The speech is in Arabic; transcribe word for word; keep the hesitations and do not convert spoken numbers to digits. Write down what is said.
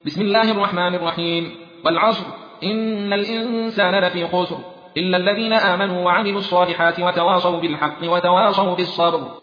بسم الله الرحمن الرحيم. والعصر إن الإنسان لفي خسر إلا الذين آمنوا وعملوا الصالحات وتواصوا بالحق وتواصوا بالصبر.